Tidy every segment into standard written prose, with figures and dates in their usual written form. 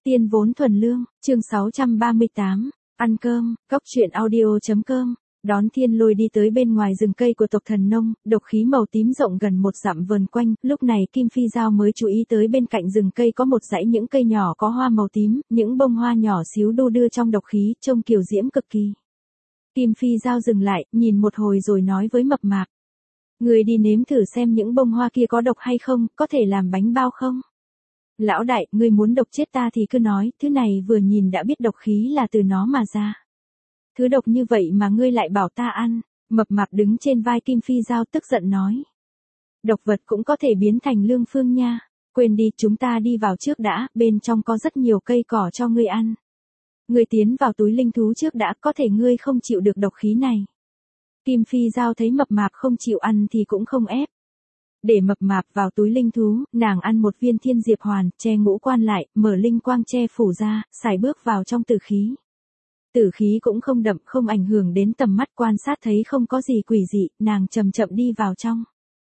Tiên vốn thuần lương, chương 638, ăn cơm, cóc truyện audio.com. Đón Thiên Lôi đi tới bên ngoài rừng cây của tộc Thần Nông, độc khí màu tím rộng gần 1 dặm vờn quanh, lúc này Kim Phi Giao mới chú ý tới bên cạnh rừng cây có một dãy những cây nhỏ có hoa màu tím, những bông hoa nhỏ xíu đu đưa trong độc khí, trông kiều diễm cực kỳ. Kim Phi Giao dừng lại, nhìn một hồi rồi nói với Mập Mạp. Người đi nếm thử xem những bông hoa kia có độc hay không, có thể làm bánh bao không? Lão đại, ngươi muốn độc chết ta thì cứ nói, thứ này vừa nhìn đã biết độc khí là từ nó mà ra. Thứ độc như vậy mà ngươi lại bảo ta ăn, Mập Mạp đứng trên vai Kim Phi Giao tức giận nói. Độc vật cũng có thể biến thành lương phương nha, quên đi, chúng ta đi vào trước đã, bên trong có rất nhiều cây cỏ cho ngươi ăn. Ngươi tiến vào túi linh thú trước đã, có thể ngươi không chịu được độc khí này. Kim Phi Giao thấy Mập Mạp không chịu ăn thì cũng không ép. Để Mập Mạp vào túi linh thú, nàng ăn một viên thiên diệp hoàn, che ngũ quan lại, mở linh quang che phủ ra, xài bước vào trong tử khí. Tử khí cũng không đậm, không ảnh hưởng đến tầm mắt, quan sát thấy không có gì quỷ dị, nàng chậm chậm đi vào trong.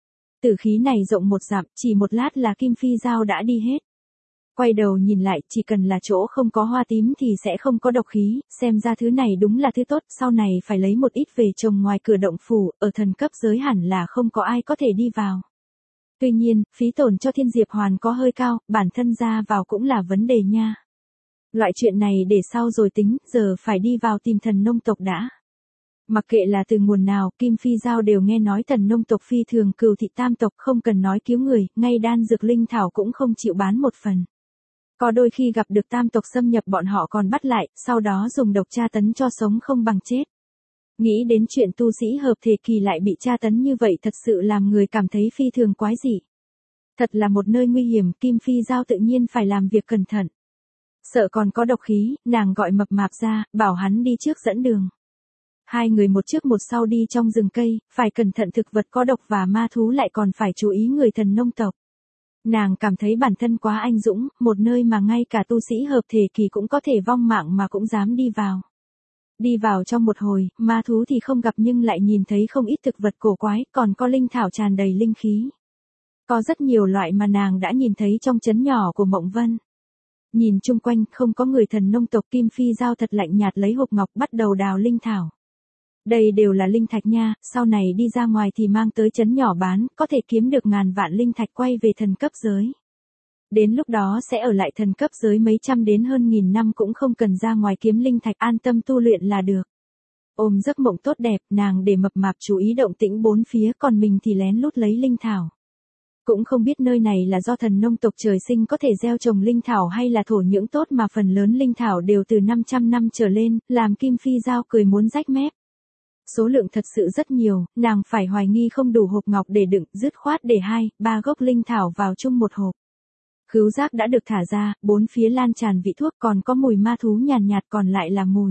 Tử khí này rộng 1 dặm, chỉ một lát là Kim Phi Giao đã đi hết. Quay đầu nhìn lại, chỉ cần là chỗ không có hoa tím thì sẽ không có độc khí, xem ra thứ này đúng là thứ tốt, sau này phải lấy một ít về trồng ngoài cửa động phủ, ở thần cấp giới hẳn là không có ai có thể đi vào. Tuy nhiên, phí tổn cho thiên diệp hoàn có hơi cao, bản thân ra vào cũng là vấn đề nha. Loại chuyện này để sau rồi tính, giờ phải đi vào tìm Thần Nông tộc đã. Mặc kệ là từ nguồn nào, Kim Phi Giao đều nghe nói Thần Nông tộc phi thường cừu thị tam tộc, không cần nói cứu người, ngay đan dược linh thảo cũng không chịu bán một phần. Có đôi khi gặp được tam tộc xâm nhập bọn họ còn bắt lại, sau đó dùng độc tra tấn cho sống không bằng chết. Nghĩ đến chuyện tu sĩ hợp thể kỳ lại bị tra tấn như vậy thật sự làm người cảm thấy phi thường quái dị. Thật là một nơi nguy hiểm, Kim Phi Giao tự nhiên phải làm việc cẩn thận. Sợ còn có độc khí, nàng gọi Mập Mạp ra, bảo hắn đi trước dẫn đường. Hai người một trước một sau đi trong rừng cây, phải cẩn thận thực vật có độc và ma thú, lại còn phải chú ý người Thần Nông tộc. Nàng cảm thấy bản thân quá anh dũng, một nơi mà ngay cả tu sĩ hợp thể kỳ cũng có thể vong mạng mà cũng dám đi vào. Đi vào trong một hồi, ma thú thì không gặp nhưng lại nhìn thấy không ít thực vật cổ quái, còn có linh thảo tràn đầy linh khí. Có rất nhiều loại mà nàng đã nhìn thấy trong trấn nhỏ của Mộng Vân. Nhìn chung quanh, không có người Thần Nông tộc, Kim Phi Giao thật lạnh nhạt lấy hộp ngọc bắt đầu đào linh thảo. Đây đều là linh thạch nha, sau này đi ra ngoài thì mang tới trấn nhỏ bán, có thể kiếm được ngàn vạn linh thạch quay về thần cấp giới. Đến lúc đó sẽ ở lại thần cấp giới mấy trăm đến hơn 1000 năm cũng không cần ra ngoài kiếm linh thạch, an tâm tu luyện là được. Ôm giấc mộng tốt đẹp, nàng để Mập Mạp chú ý động tĩnh bốn phía, còn mình thì lén lút lấy linh thảo. Cũng không biết nơi này là do Thần Nông tộc trời sinh có thể gieo trồng linh thảo hay là thổ nhưỡng tốt mà phần lớn linh thảo đều từ 500 năm trở lên, làm Kim Phi Giao cười muốn rách mép. Số lượng thật sự rất nhiều, nàng phải hoài nghi không đủ hộp ngọc để đựng, dứt khoát để 2-3 gốc linh thảo vào chung một hộp. Khứu giác đã được thả ra, bốn phía lan tràn vị thuốc, còn có mùi ma thú nhàn nhạt, còn lại là mùi.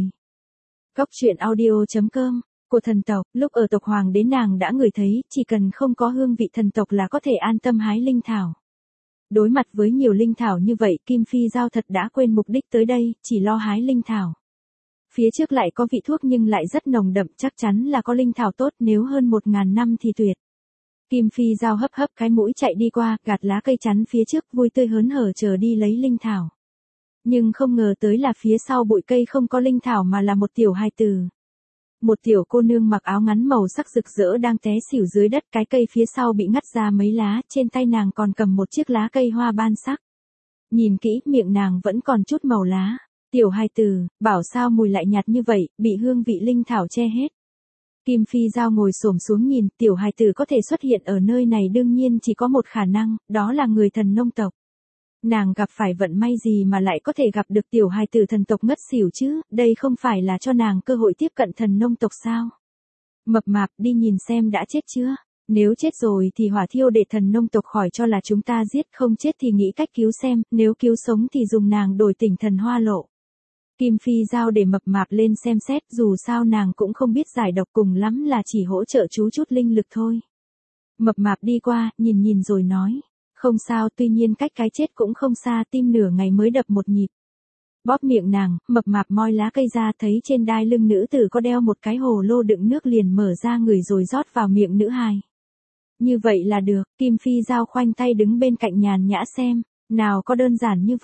Cóc truyện audio.com của thần tộc, lúc ở tộc hoàng đế nàng đã ngửi thấy, chỉ cần không có hương vị thần tộc là có thể an tâm hái linh thảo. Đối mặt với nhiều linh thảo như vậy, Kim Phi Giao thật đã quên mục đích tới đây, chỉ lo hái linh thảo. Phía trước lại có vị thuốc nhưng lại rất nồng đậm, chắc chắn là có linh thảo tốt, nếu hơn 1000 năm thì tuyệt. Kim Phi Giao hấp hấp cái mũi chạy đi qua, gạt lá cây chắn phía trước, vui tươi hớn hở chờ đi lấy linh thảo. Nhưng không ngờ tới là phía sau bụi cây không có linh thảo mà là một tiểu hài tử. Một tiểu cô nương mặc áo ngắn màu sắc rực rỡ đang té xỉu dưới đất, cái cây phía sau bị ngắt ra mấy lá, trên tay nàng còn cầm một chiếc lá cây hoa ban sắc. Nhìn kỹ, miệng nàng vẫn còn chút màu lá. Tiểu hài tử, bảo sao mùi lại nhạt như vậy, bị hương vị linh thảo che hết. Kim Phi Giao ngồi xổm xuống nhìn, tiểu hài tử có thể xuất hiện ở nơi này đương nhiên chỉ có một khả năng, đó là người Thần Nông tộc. Nàng gặp phải vận may gì mà lại có thể gặp được tiểu hài tử thần tộc ngất xỉu chứ, đây không phải là cho nàng cơ hội tiếp cận Thần Nông tộc sao? Mập Mạp, đi nhìn xem đã chết chưa? Nếu chết rồi thì hỏa thiêu để Thần Nông tộc khỏi cho là chúng ta giết, không chết thì nghĩ cách cứu xem, nếu cứu sống thì dùng nàng đổi tỉnh thần hoa lộ. Kim Phi Giao để Mập Mạp lên xem xét, dù sao nàng cũng không biết giải độc, cùng lắm là chỉ hỗ trợ chú chút linh lực thôi. Mập Mạp đi qua, nhìn rồi nói. Không sao, tuy nhiên cách cái chết cũng không xa, tim nửa ngày mới đập một nhịp. Bóp miệng nàng, Mập Mạp moi lá cây ra, thấy trên đai lưng nữ tử có đeo một cái hồ lô đựng nước, liền mở ra người rồi rót vào miệng nữ hài. Như vậy là được, Kim Phi Giao khoanh tay đứng bên cạnh nhàn nhã xem, nào có đơn giản như vậy.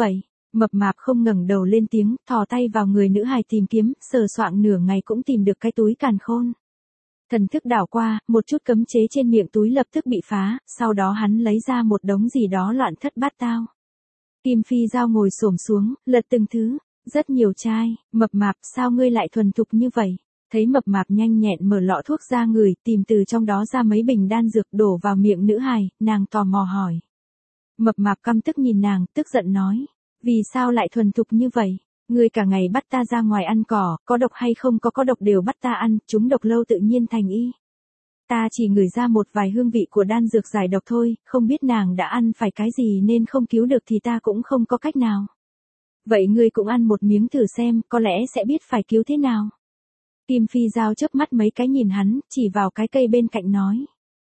Mập mạp không ngẩng đầu lên tiếng, thò tay vào người nữ hài tìm kiếm, sờ soạng nửa ngày cũng tìm được cái túi càn khôn. Thần thức đảo qua, một chút cấm chế trên miệng túi lập tức bị phá, sau đó hắn lấy ra một đống gì đó loạn thất bát tao. Kim Phi Dao ngồi xổm xuống, lật từng thứ, rất nhiều chai. Mập mạp, sao ngươi lại thuần thục như vậy? Thấy mập mạp nhanh nhẹn mở lọ thuốc ra người, tìm từ trong đó ra mấy bình đan dược đổ vào miệng nữ hài, nàng tò mò hỏi. Mập mạp căm tức nhìn nàng, tức giận nói. Vì sao lại thuần thục như vậy? Ngươi cả ngày bắt ta ra ngoài ăn cỏ, có độc hay không có độc đều bắt ta ăn, chúng độc lâu tự nhiên thành y. Ta chỉ ngửi ra một vài hương vị của đan dược giải độc thôi, không biết nàng đã ăn phải cái gì nên không cứu được thì ta cũng không có cách nào. Vậy ngươi cũng ăn một miếng thử xem, có lẽ sẽ biết phải cứu thế nào. Kim Phi Dao chớp mắt mấy cái nhìn hắn, chỉ vào cái cây bên cạnh nói.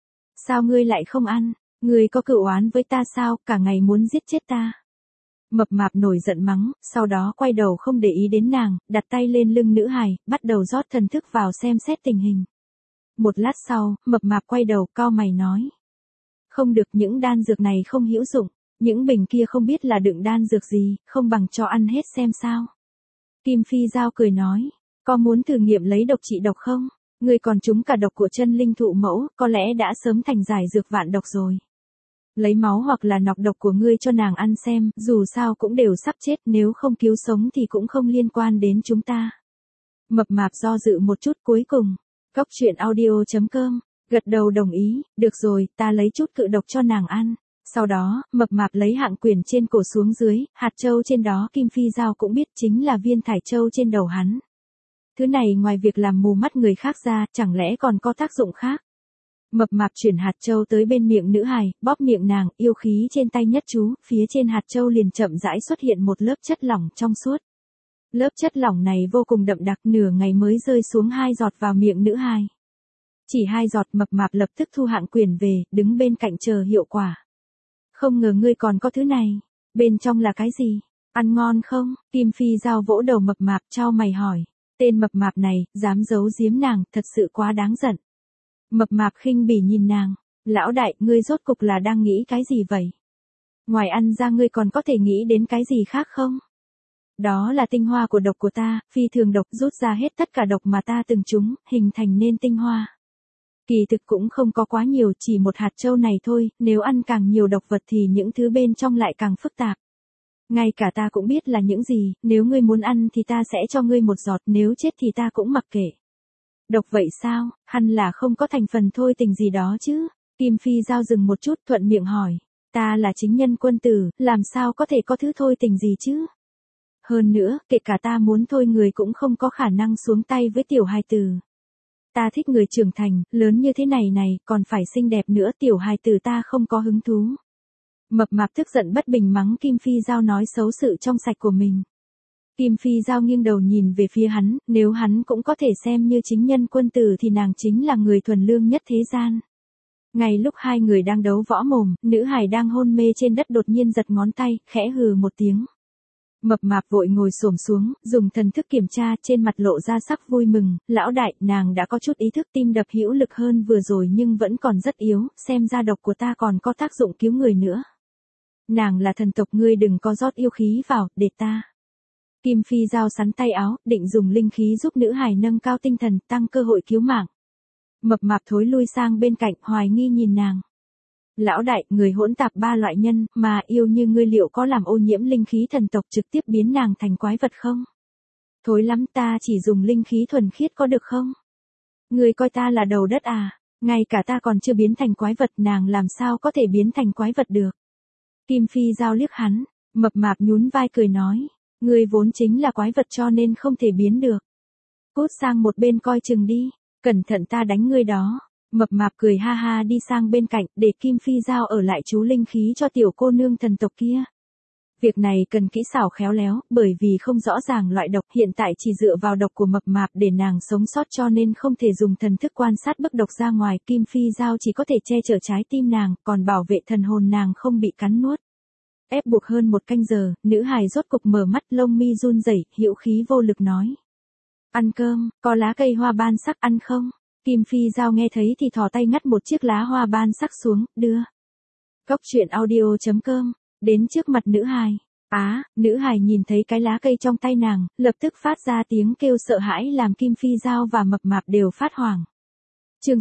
Sao ngươi lại không ăn? Ngươi có cựu oán với ta sao, cả ngày muốn giết chết ta? Mập mạp nổi giận mắng, sau đó quay đầu không để ý đến nàng, đặt tay lên lưng nữ hài, bắt đầu rót thần thức vào xem xét tình hình. Một lát sau, mập mạp quay đầu, cau mày nói. Không được, những đan dược này không hữu dụng, những bình kia không biết là đựng đan dược gì, không bằng cho ăn hết xem sao. Kim Phi Dao cười nói, có muốn thử nghiệm lấy độc trị độc không? Ngươi còn trúng cả độc của chân linh thụ mẫu, có lẽ đã sớm thành giải dược vạn độc rồi. Lấy máu hoặc là nọc độc của ngươi cho nàng ăn xem, dù sao cũng đều sắp chết, nếu không cứu sống thì cũng không liên quan đến chúng ta. Mập mạp do dự một chút, cuối cùng. Goctruyện.audio.com, gật đầu đồng ý, được rồi, ta lấy chút cự độc cho nàng ăn. Sau đó, mập mạp lấy hạng quyển trên cổ xuống dưới, hạt châu trên đó Kim Phi Dao cũng biết chính là viên thải châu trên đầu hắn. Thứ này ngoài việc làm mù mắt người khác ra, chẳng lẽ còn có tác dụng khác. Mập mạp chuyển hạt châu tới bên miệng nữ hài, bóp miệng nàng, yêu khí trên tay nhất chú, phía trên hạt châu liền chậm rãi xuất hiện một lớp chất lỏng trong suốt. Lớp chất lỏng này vô cùng đậm đặc, nửa ngày mới rơi xuống 2 giọt vào miệng nữ hài. Chỉ 2 giọt, mập mạp lập tức thu hạng quyển về, đứng bên cạnh chờ hiệu quả. Không ngờ ngươi còn có thứ này, bên trong là cái gì? Ăn ngon không? Kim Phi Dao vỗ đầu mập mạp, chau mày hỏi. Tên mập mạp này, dám giấu giếm nàng, thật sự quá đáng giận. Mập mạp khinh bỉ nhìn nàng, lão đại, ngươi rốt cục là đang nghĩ cái gì vậy? Ngoài ăn ra ngươi còn có thể nghĩ đến cái gì khác không? Đó là tinh hoa của độc của ta, phi thường độc, rút ra hết tất cả độc mà ta từng trúng, hình thành nên tinh hoa. Kỳ thực cũng không có quá nhiều, chỉ một hạt châu này thôi, nếu ăn càng nhiều độc vật thì những thứ bên trong lại càng phức tạp. Ngay cả ta cũng biết là những gì, nếu ngươi muốn ăn thì ta sẽ cho ngươi một giọt, nếu chết thì ta cũng mặc kệ. Độc vậy sao, hẳn là không có thành phần thôi tình gì đó chứ. Kim Phi Dao dừng một chút, thuận miệng hỏi. Ta là chính nhân quân tử, làm sao có thể có thứ thôi tình gì chứ? Hơn nữa, kể cả ta muốn thôi người cũng không có khả năng xuống tay với tiểu hài tử. Ta thích người trưởng thành, lớn như thế này này, còn phải xinh đẹp nữa, tiểu hài tử ta không có hứng thú. Mập mạp tức giận bất bình mắng Kim Phi Dao nói xấu sự trong sạch của mình. Kim Phi Dao nghiêng đầu nhìn về phía hắn, nếu hắn cũng có thể xem như chính nhân quân tử thì nàng chính là người thuần lương nhất thế gian. Ngay lúc hai người đang đấu võ mồm, nữ hài đang hôn mê trên đất đột nhiên giật ngón tay, khẽ hừ một tiếng. Mập mạp vội ngồi xổm xuống, dùng thần thức kiểm tra, trên mặt lộ ra sắc vui mừng, lão đại, nàng đã có chút ý thức, tim đập hữu lực hơn vừa rồi nhưng vẫn còn rất yếu, xem ra độc của ta còn có tác dụng cứu người nữa. Nàng là thần tộc, ngươi đừng có rót yêu khí vào, để ta. Kim Phi Dao sắn tay áo, định dùng linh khí giúp nữ hài nâng cao tinh thần, tăng cơ hội cứu mạng. Mập mạp thối lui sang bên cạnh, hoài nghi nhìn nàng. Lão đại, người hỗn tạp 3 loại nhân, mà yêu như ngươi liệu có làm ô nhiễm linh khí thần tộc trực tiếp biến nàng thành quái vật không? Thối lắm, ta chỉ dùng linh khí thuần khiết có được không? Ngươi coi ta là đầu đất à? Ngay cả ta còn chưa biến thành quái vật, nàng làm sao có thể biến thành quái vật được? Kim Phi Dao liếc hắn, mập mạp nhún vai cười nói. Ngươi vốn chính là quái vật cho nên không thể biến được. Cút sang một bên coi chừng đi, cẩn thận ta đánh ngươi đó. Mập mạp cười ha ha đi sang bên cạnh, để Kim Phi Dao ở lại chú linh khí cho tiểu cô nương thần tộc kia. Việc này cần kỹ xảo khéo léo, bởi vì không rõ ràng loại độc, hiện tại chỉ dựa vào độc của mập mạp để nàng sống sót cho nên không thể dùng thần thức quan sát bức độc ra ngoài, Kim Phi Dao chỉ có thể che chở trái tim nàng, còn bảo vệ thần hồn nàng không bị cắn nuốt. Ép buộc hơn 1 canh giờ, nữ hài rốt cục mở mắt, lông mi run rẩy, hữu khí vô lực nói. Ăn cơm, có lá cây hoa ban sắc ăn không? Kim Phi Dao nghe thấy thì thò tay ngắt một chiếc lá hoa ban sắc xuống, đưa. Goctruyện.audio.com, đến trước mặt nữ hài. Nữ hài nhìn thấy cái lá cây trong tay nàng, lập tức phát ra tiếng kêu sợ hãi làm Kim Phi Dao và Mập Mạp đều phát hoảng. Chương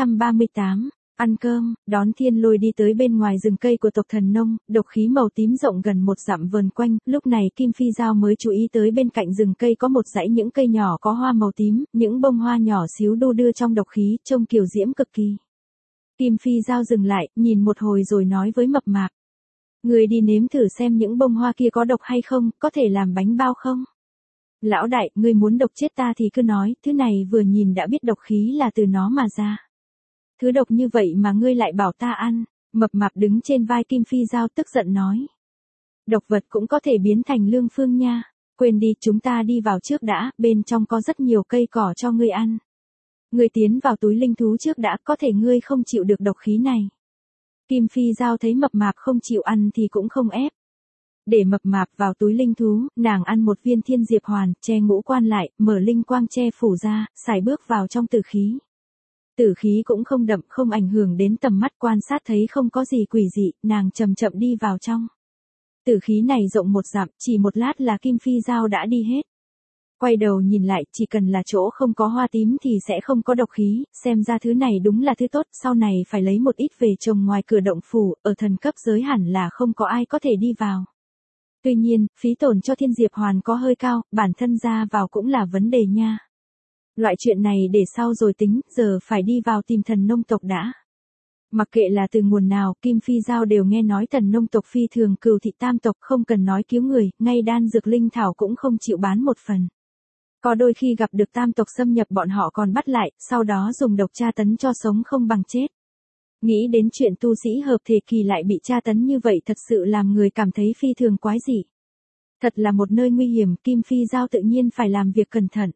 638, ăn cơm, đón Thiên Lôi đi tới bên ngoài rừng cây của tộc Thần Nông, độc khí màu tím rộng gần một dặm vờn quanh, lúc này Kim Phi Dao mới chú ý tới bên cạnh rừng cây có một dãy những cây nhỏ có hoa màu tím, những bông hoa nhỏ xíu đu đưa trong độc khí, trông kiều diễm cực kỳ. Kim Phi Dao dừng lại, nhìn một hồi rồi nói với Mập Mạp. Người đi nếm thử xem những bông hoa kia có độc hay không, có thể làm bánh bao không? Lão đại, ngươi muốn độc chết ta thì cứ nói, thứ này vừa nhìn đã biết độc khí là từ nó mà ra. Thứ độc như vậy mà ngươi lại bảo ta ăn, Mập Mạp đứng trên vai Kim Phi Dao tức giận nói. Độc vật cũng có thể biến thành lương phương nha, quên đi chúng ta đi vào trước đã, bên trong có rất nhiều cây cỏ cho ngươi ăn. Ngươi tiến vào túi linh thú trước đã, có thể ngươi không chịu được độc khí này. Kim Phi Dao thấy Mập Mạp không chịu ăn thì cũng không ép. Để Mập Mạp vào túi linh thú, nàng ăn một viên thiên diệp hoàn, che ngũ quan lại, mở linh quang che phủ ra, xài bước vào trong tử khí. Tử khí cũng không đậm, không ảnh hưởng đến tầm mắt, quan sát thấy không có gì quỷ dị, nàng chậm chậm đi vào trong. Tử khí này rộng một dặm, chỉ một lát là Kim Phi Dao đã đi hết. Quay đầu nhìn lại, chỉ cần là chỗ không có hoa tím thì sẽ không có độc khí, xem ra thứ này đúng là thứ tốt, sau này phải lấy một ít về trồng ngoài cửa động phủ, ở thần cấp giới hẳn là không có ai có thể đi vào. Tuy nhiên, phí tổn cho thiên diệp hoàn có hơi cao, bản thân ra vào cũng là vấn đề nha. Loại chuyện này để sau rồi tính, giờ phải đi vào tìm Thần Nông tộc đã. Mặc kệ là từ nguồn nào, Kim Phi Dao đều nghe nói Thần Nông tộc phi thường cừu thị tam tộc, không cần nói cứu người, ngay đan dược linh thảo cũng không chịu bán một phần. Có đôi khi gặp được tam tộc xâm nhập bọn họ còn bắt lại, sau đó dùng độc tra tấn cho sống không bằng chết. Nghĩ đến chuyện tu sĩ hợp thể kỳ lại bị tra tấn như vậy thật sự làm người cảm thấy phi thường quái dị. Thật là một nơi nguy hiểm, Kim Phi Dao tự nhiên phải làm việc cẩn thận.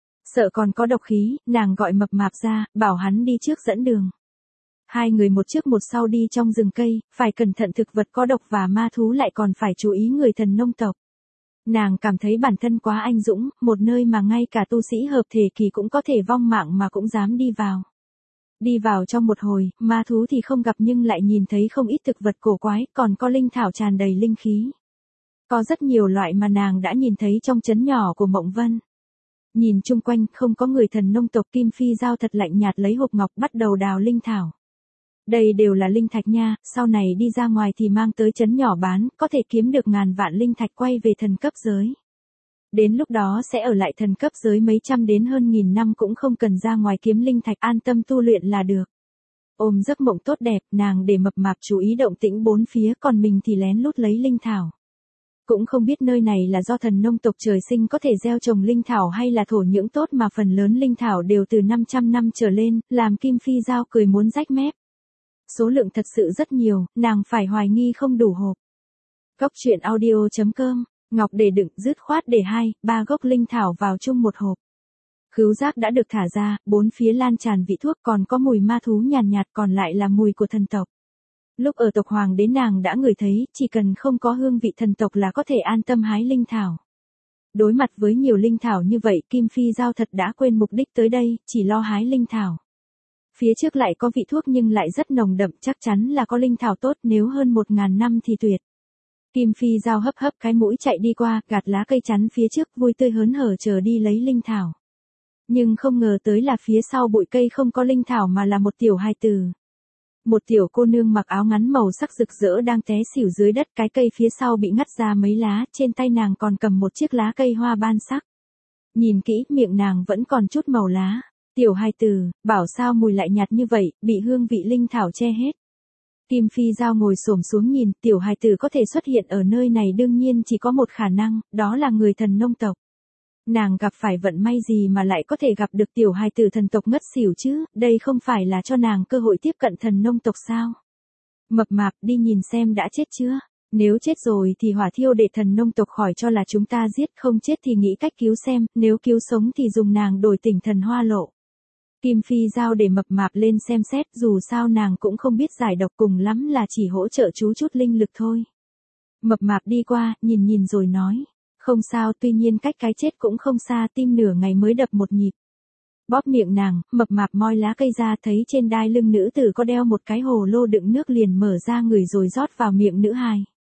Sợ còn có độc khí, nàng gọi Mập Mạp ra, bảo hắn đi trước dẫn đường. Hai người một trước một sau đi trong rừng cây, phải cẩn thận thực vật có độc và ma thú, lại còn phải chú ý người Thần Nông tộc. Nàng cảm thấy bản thân quá anh dũng, một nơi mà ngay cả tu sĩ hợp thể kỳ cũng có thể vong mạng mà cũng dám đi vào. Đi vào trong một hồi, ma thú thì không gặp nhưng lại nhìn thấy không ít thực vật cổ quái, còn có linh thảo tràn đầy linh khí. Có rất nhiều loại mà nàng đã nhìn thấy trong trấn nhỏ của Mộng Vân. Nhìn chung quanh, không có người Thần Nông tộc, Kim Phi Dao thật lạnh nhạt lấy hộp ngọc bắt đầu đào linh thảo. Đây đều là linh thạch nha, sau này đi ra ngoài thì mang tới trấn nhỏ bán, có thể kiếm được ngàn vạn linh thạch quay về thần cấp giới. Đến lúc đó sẽ ở lại thần cấp giới mấy trăm đến hơn nghìn năm cũng không cần ra ngoài kiếm linh thạch, an tâm tu luyện là được. Ôm giấc mộng tốt đẹp, nàng để Mập Mạp chú ý động tĩnh bốn phía, còn mình thì lén lút lấy linh thảo. Cũng không biết nơi này là do Thần Nông tộc trời sinh có thể gieo trồng linh thảo hay là thổ nhưỡng tốt mà phần lớn linh thảo đều từ 500 năm trở lên, làm Kim Phi Dao cười muốn rách mép. Số lượng thật sự rất nhiều, nàng phải hoài nghi không đủ hộp. Góc truyện audio.com, ngọc để đựng, dứt khoát để 2-3 gốc linh thảo vào chung một hộp. Khứu giác đã được thả ra, bốn phía lan tràn vị thuốc, còn có mùi ma thú nhàn nhạt, còn lại là mùi của thần tộc. Lúc ở tộc hoàng đế nàng đã ngửi thấy, chỉ cần không có hương vị thần tộc là có thể an tâm hái linh thảo. Đối mặt với nhiều linh thảo như vậy, Kim Phi Dao thật đã quên mục đích tới đây, chỉ lo hái linh thảo. Phía trước lại có vị thuốc nhưng lại rất nồng đậm, chắc chắn là có linh thảo tốt, nếu hơn 1000 năm thì tuyệt. Kim Phi Dao hấp hấp cái mũi chạy đi qua, gạt lá cây chắn phía trước, vui tươi hớn hở chờ đi lấy linh thảo. Nhưng không ngờ tới là phía sau bụi cây không có linh thảo mà là một tiểu hài tử. Một tiểu cô nương mặc áo ngắn màu sắc rực rỡ đang té xỉu dưới đất, cái cây phía sau bị ngắt ra mấy lá, trên tay nàng còn cầm một chiếc lá cây hoa ban sắc. Nhìn kỹ, miệng nàng vẫn còn chút màu lá. Tiểu hài tử, bảo sao mùi lại nhạt như vậy, bị hương vị linh thảo che hết. Kim Phi Dao ngồi xổm xuống nhìn, tiểu hài tử có thể xuất hiện ở nơi này đương nhiên chỉ có một khả năng, đó là người Thần Nông tộc. Nàng gặp phải vận may gì mà lại có thể gặp được tiểu hài tử thần tộc ngất xỉu chứ, đây không phải là cho nàng cơ hội tiếp cận Thần Nông tộc sao? Mập Mạp, đi nhìn xem đã chết chưa? Nếu chết rồi thì hỏa thiêu để Thần Nông tộc khỏi cho là chúng ta giết, không chết thì nghĩ cách cứu xem, nếu cứu sống thì dùng nàng đổi tỉnh thần hoa lộ. Kim Phi Dao để Mập Mạp lên xem xét, dù sao nàng cũng không biết giải độc, cùng lắm là chỉ hỗ trợ chú chút linh lực thôi. Mập Mạp đi qua, nhìn rồi nói. Không sao, tuy nhiên cách cái chết cũng không xa, tim nửa ngày mới đập một nhịp. Bóp miệng nàng, Mập Mạp moi lá cây ra, thấy trên đai lưng nữ tử có đeo một cái hồ lô đựng nước, liền mở ra người rồi rót vào miệng nữ hài.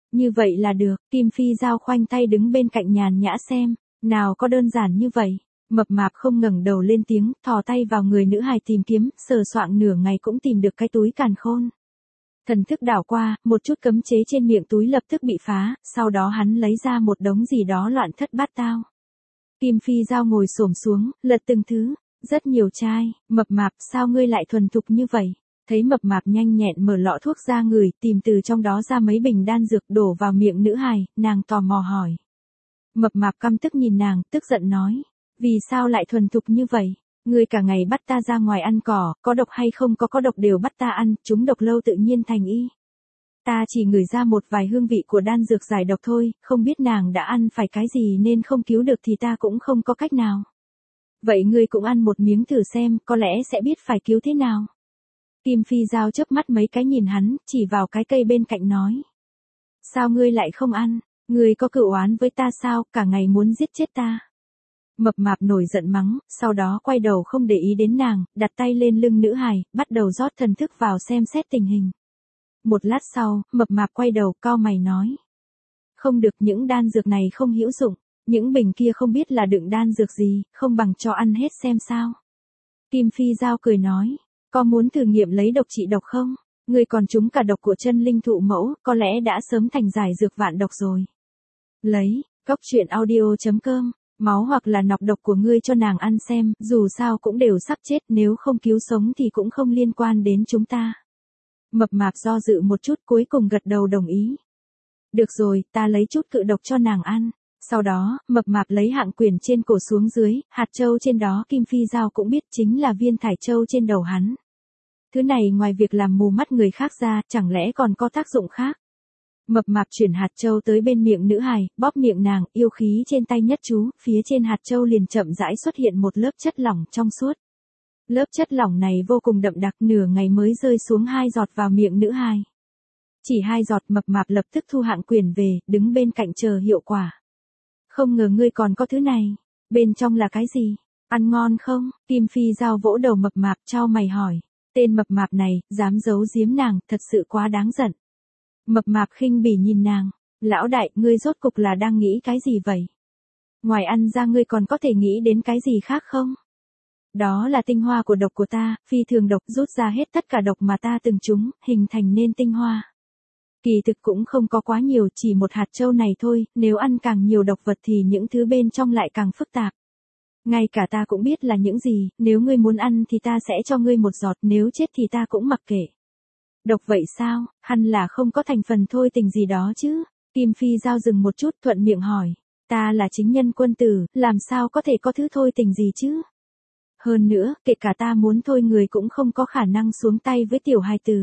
Như vậy là được, Kim Phi Giao khoanh tay đứng bên cạnh nhàn nhã xem, nào có đơn giản như vậy. Mập mạp không ngẩng đầu lên tiếng, thò tay vào người nữ hài tìm kiếm, sờ soạng nửa ngày cũng tìm được cái túi càn khôn. Thần thức đảo qua, một chút cấm chế trên miệng túi lập tức bị phá, sau đó hắn lấy ra một đống gì đó loạn thất bát tao. Kim Phi Giao ngồi xổm xuống, lật từng thứ, rất nhiều chai, mập mạp sao ngươi lại thuần thục như vậy? Thấy mập mạp nhanh nhẹn mở lọ thuốc ra ngửi, tìm từ trong đó ra mấy bình đan dược đổ vào miệng nữ hài, nàng tò mò hỏi. Mập mạp căm tức nhìn nàng, tức giận nói, vì sao lại thuần thục như vậy? Ngươi cả ngày bắt ta ra ngoài ăn cỏ, có độc hay không có độc đều bắt ta ăn, chúng độc lâu tự nhiên thành y. Ta chỉ ngửi ra một vài hương vị của đan dược giải độc thôi, không biết nàng đã ăn phải cái gì nên không cứu được thì ta cũng không có cách nào. Vậy ngươi cũng ăn một miếng thử xem, có lẽ sẽ biết phải cứu thế nào. Kim Phi Giao chớp mắt mấy cái nhìn hắn, chỉ vào cái cây bên cạnh nói. Sao ngươi lại không ăn? Ngươi có cựu oán với ta sao, cả ngày muốn giết chết ta? Mập mạp nổi giận mắng, sau đó quay đầu không để ý đến nàng, đặt tay lên lưng nữ hài, bắt đầu rót thần thức vào xem xét tình hình. Một lát sau, mập mạp quay đầu, cau mày nói. Không được, những đan dược này không hữu dụng, những bình kia không biết là đựng đan dược gì, không bằng cho ăn hết xem sao. Kim Phi Giao cười nói, có muốn thử nghiệm lấy độc trị độc không? Ngươi còn trúng cả độc của chân linh thụ mẫu, có lẽ đã sớm thành giải dược vạn độc rồi. Lấy, Cóc Truyện Audio.com, máu hoặc là nọc độc của ngươi cho nàng ăn xem, dù sao cũng đều sắp chết, nếu không cứu sống thì cũng không liên quan đến chúng ta. Mập mạp do dự một chút cuối cùng gật đầu đồng ý. Được rồi, ta lấy chút cự độc cho nàng ăn. Sau đó, mập mạp lấy hạng quyển trên cổ xuống dưới, hạt châu trên đó Kim Phi Giao cũng biết chính là viên thải châu trên đầu hắn. Thứ này ngoài việc làm mù mắt người khác ra, chẳng lẽ còn có tác dụng khác. Mập mạp chuyển hạt châu tới bên miệng nữ hài, bóp miệng nàng, yêu khí trên tay nhất chú, phía trên hạt châu liền chậm rãi xuất hiện một lớp chất lỏng trong suốt. Lớp chất lỏng này vô cùng đậm đặc, nửa ngày mới rơi xuống 2 giọt vào miệng nữ hài. Chỉ 2 giọt, mập mạp lập tức thu hạng quyển về, đứng bên cạnh chờ hiệu quả. Không ngờ ngươi còn có thứ này, bên trong là cái gì? Ăn ngon không? Kim Phi Giao vỗ đầu mập mạp, chau mày hỏi. Tên mập mạp này, dám giấu giếm nàng, thật sự quá đáng giận. Mập mạp khinh bỉ nhìn nàng, lão đại, ngươi rốt cục là đang nghĩ cái gì vậy? Ngoài ăn ra ngươi còn có thể nghĩ đến cái gì khác không? Đó là tinh hoa của độc của ta, phi thường độc, rút ra hết tất cả độc mà ta từng trúng, hình thành nên tinh hoa. Kỳ thực cũng không có quá nhiều, chỉ một hạt châu này thôi, nếu ăn càng nhiều độc vật thì những thứ bên trong lại càng phức tạp. Ngay cả ta cũng biết là những gì, nếu ngươi muốn ăn thì ta sẽ cho ngươi một giọt, nếu chết thì ta cũng mặc kệ. Độc vậy sao, hẳn là không có thành phần thôi tình gì đó chứ? Kim Phi Giao dừng một chút thuận miệng hỏi, ta là chính nhân quân tử, làm sao có thể có thứ thôi tình gì chứ? Hơn nữa, kể cả ta muốn thôi người cũng không có khả năng xuống tay với tiểu hài tử.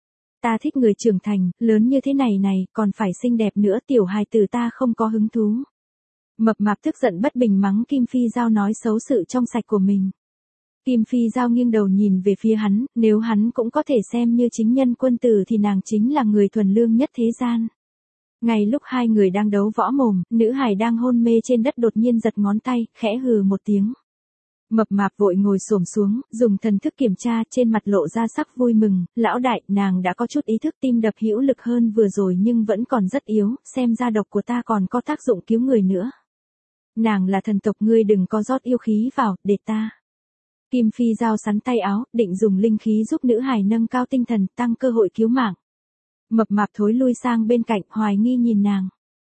Ta thích người trưởng thành, lớn như thế này này, còn phải xinh đẹp nữa, tiểu hài tử ta không có hứng thú. Mập mạp tức giận bất bình mắng Kim Phi Giao nói xấu sự trong sạch của mình. Kim Phi Giao nghiêng đầu nhìn về phía hắn, nếu hắn cũng có thể xem như chính nhân quân tử thì nàng chính là người thuần lương nhất thế gian. Ngay lúc hai người đang đấu võ mồm, nữ hài đang hôn mê trên đất đột nhiên giật ngón tay, khẽ hừ một tiếng. Mập mạp vội ngồi xổm xuống, dùng thần thức kiểm tra, trên mặt lộ ra sắc vui mừng, lão đại, nàng đã có chút ý thức, tim đập hữu lực hơn vừa rồi nhưng vẫn còn rất yếu, xem ra độc của ta còn có tác dụng cứu người nữa. Nàng là thần tộc, ngươi đừng có rót yêu khí vào, để ta. Kim Phi Giao sắn tay áo, định dùng linh khí giúp nữ hài nâng cao tinh thần, tăng cơ hội cứu mạng. Mập mạp thối lui sang bên cạnh, hoài nghi nhìn nàng.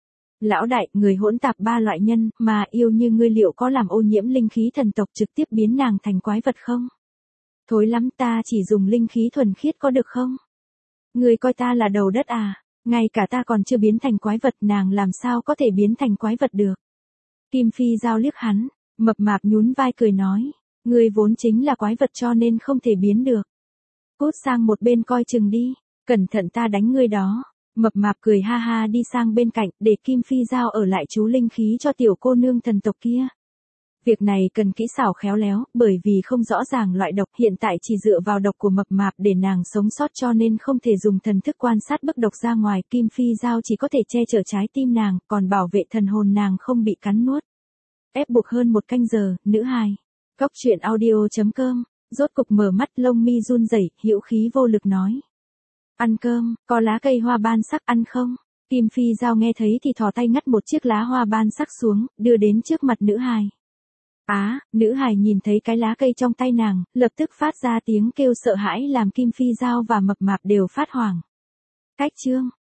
Lão đại, người hỗn tạp 3 loại nhân, mà yêu như ngươi liệu có làm ô nhiễm linh khí thần tộc trực tiếp biến nàng thành quái vật không? Thối lắm, ta chỉ dùng linh khí thuần khiết có được không? Ngươi coi ta là đầu đất à? Ngay cả ta còn chưa biến thành quái vật, nàng làm sao có thể biến thành quái vật được? Kim Phi Giao liếc hắn, mập mạp nhún vai cười nói, ngươi vốn chính là quái vật cho nên không thể biến được. Cút sang một bên coi chừng đi, cẩn thận ta đánh ngươi đó. Mập mạp cười ha ha đi sang bên cạnh, để Kim Phi Giao ở lại chú linh khí cho tiểu cô nương thần tộc kia. Việc này cần kỹ xảo khéo léo, bởi vì không rõ ràng loại độc, hiện tại chỉ dựa vào độc của mập mạp để nàng sống sót cho nên không thể dùng thần thức quan sát bức độc ra ngoài, Kim Phi Giao chỉ có thể che chở trái tim nàng, còn bảo vệ thần hồn nàng không bị cắn nuốt. Ép buộc hơn 1 canh giờ, nữ hài. Cóc Truyện Audio.com, rốt cục mở mắt, lông mi run rẩy, hữu khí vô lực nói. Ăn cơm, có lá cây hoa ban sắc ăn không? Kim Phi Giao nghe thấy thì thò tay ngắt một chiếc lá hoa ban sắc xuống, đưa đến trước mặt nữ hài. Nữ hài nhìn thấy cái lá cây trong tay nàng, lập tức phát ra tiếng kêu sợ hãi làm Kim Phi Giao và Mập Mạp đều phát hoảng. Cách chương